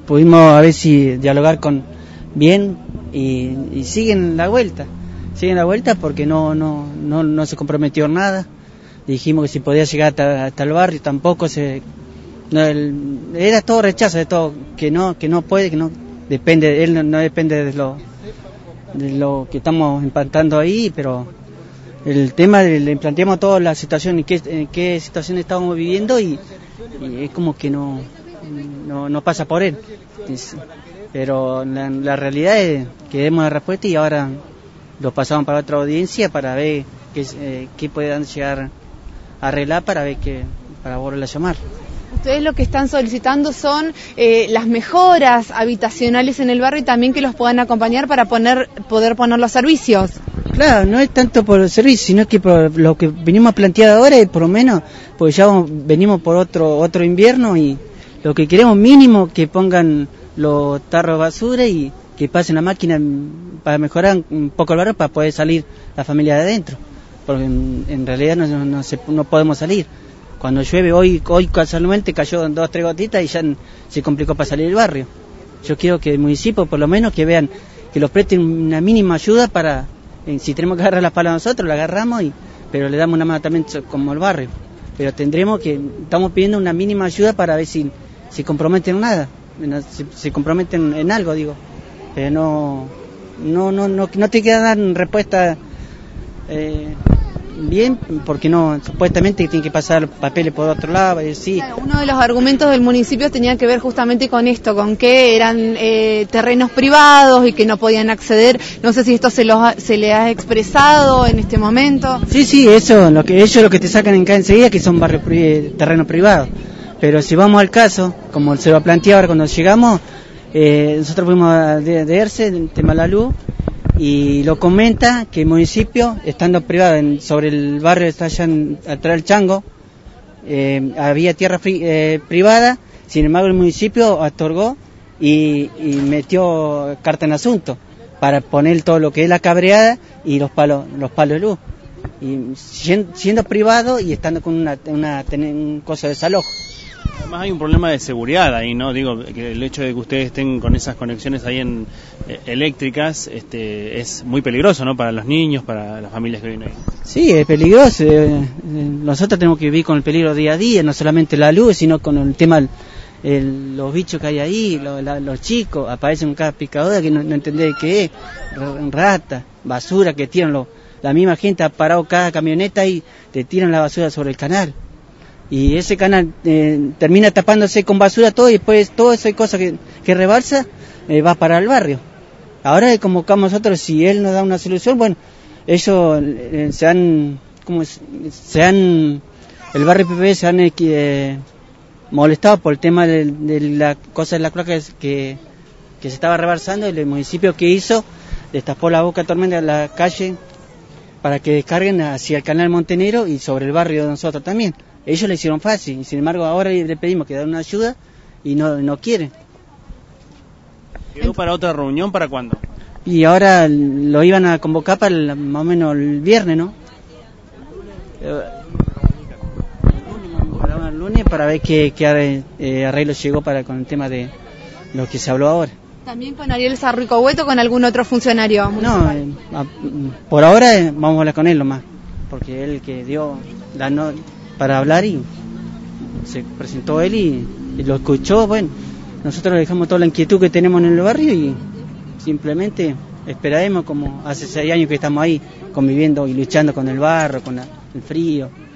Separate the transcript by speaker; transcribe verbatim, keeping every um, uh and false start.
Speaker 1: pudimos a ver si dialogar con bien y, y siguen la vuelta, siguen la vuelta porque no no no no se comprometió en nada. Dijimos que si podía llegar hasta, hasta el barrio, tampoco se no, el, era todo rechazo de todo, que no que no puede, que no depende, él no, no depende de lo de lo que estamos implantando ahí, pero el tema de, le planteamos toda la situación y qué, en qué situación estamos viviendo y, y es como que no, no no pasa por él. Es, pero la, la realidad es que demos la respuesta y ahora lo pasamos para otra audiencia para ver qué, eh, qué puedan llegar a arreglar para ver que para volver a llamar.
Speaker 2: Ustedes lo que están solicitando son eh, las mejoras habitacionales en el barrio y también que los puedan acompañar para poner poder poner los servicios.
Speaker 1: Claro, no es tanto por el servicio, sino que por lo que venimos a plantear ahora, y por lo menos, pues ya venimos por otro otro invierno y lo que queremos mínimo que pongan los tarros de basura y que pasen la máquina para mejorar un poco el barrio para poder salir la familia de adentro, porque en, en realidad no, no, no, se, no podemos salir. Cuando llueve, hoy hoy casualmente cayó dos o tres gotitas y ya se complicó para salir del barrio. Yo quiero que el municipio por lo menos que vean, que los presten una mínima ayuda para, eh, si tenemos que agarrar las palas nosotros, la agarramos, y pero le damos una mano también como el barrio. Pero tendremos que, estamos pidiendo una mínima ayuda para ver si se comprometen en nada, se, se comprometen en algo, digo. Pero no, no, no, no, no te queda dar respuesta eh, bien, porque no, supuestamente tienen que pasar papeles por otro lado, y sí.
Speaker 2: Claro, uno de los argumentos del municipio tenía que ver justamente con esto, con que eran eh, terrenos privados y que no podían acceder. No sé si esto se, los ha, se le ha expresado en este momento.
Speaker 1: Sí, sí, eso, lo que ellos lo que te sacan en cada enseguida que son barrios pri, terrenos privados. Pero si vamos al caso, como se lo planteé ahora cuando llegamos, eh, nosotros fuimos de, de ERCE, el tema de la luz, y lo comenta que el municipio, estando privado en, sobre el barrio está allá en, atrás del Chango, eh, había tierra fri, eh, privada, sin embargo el municipio otorgó y, y metió carta en asunto para poner todo lo que es la cabreada y los palos, los palos de luz, y siendo, siendo privado y estando con una, una, un coso de desalojo.
Speaker 3: Además hay un problema de seguridad ahí, ¿no? Digo, que el hecho de que ustedes estén con esas conexiones ahí en eh, eléctricas este, es muy peligroso, ¿no? Para los niños, para las familias que viven ahí.
Speaker 1: Sí, es peligroso. Eh, nosotros tenemos que vivir con el peligro día a día, no solamente la luz, sino con el tema, el, el, los bichos que hay ahí, lo, la, los chicos, aparecen cada picadora que no, no entendés qué es, rata, basura que tiran los, la misma gente ha parado cada camioneta y te tiran la basura sobre el canal. Y ese canal eh, termina tapándose con basura todo y después toda esa cosa que, que rebalsa eh, va para el barrio. Ahora convocamos nosotros, si él nos da una solución, bueno, ellos eh, se han, como se han, el barrio P P se han eh, molestado por el tema de, de la cosa de la cloaca que, que se estaba rebalsando, y el municipio que hizo destapó la boca tormenta de la calle para que descarguen hacia el canal Montenegro y sobre el barrio de nosotros también. Ellos le hicieron fácil, y sin embargo ahora le pedimos que den una ayuda y no no quieren.
Speaker 3: ¿Quedó para otra reunión? ¿Para cuándo?
Speaker 1: Y ahora lo iban a convocar para el, más o menos el viernes, ¿no? Para el lunes para ver qué, qué eh, arreglo llegó para con el tema de lo que se habló ahora.
Speaker 2: ¿También con Ariel Sarricohueto o con algún otro funcionario municipal?
Speaker 1: No, eh, a, por ahora eh, vamos a hablar con él nomás, porque él que dio la no para hablar y se presentó él y, y lo escuchó. Bueno, nosotros le dejamos toda la inquietud que tenemos en el barrio y simplemente esperaremos, como hace seis años que estamos ahí conviviendo y luchando con el barro, con la, el frío.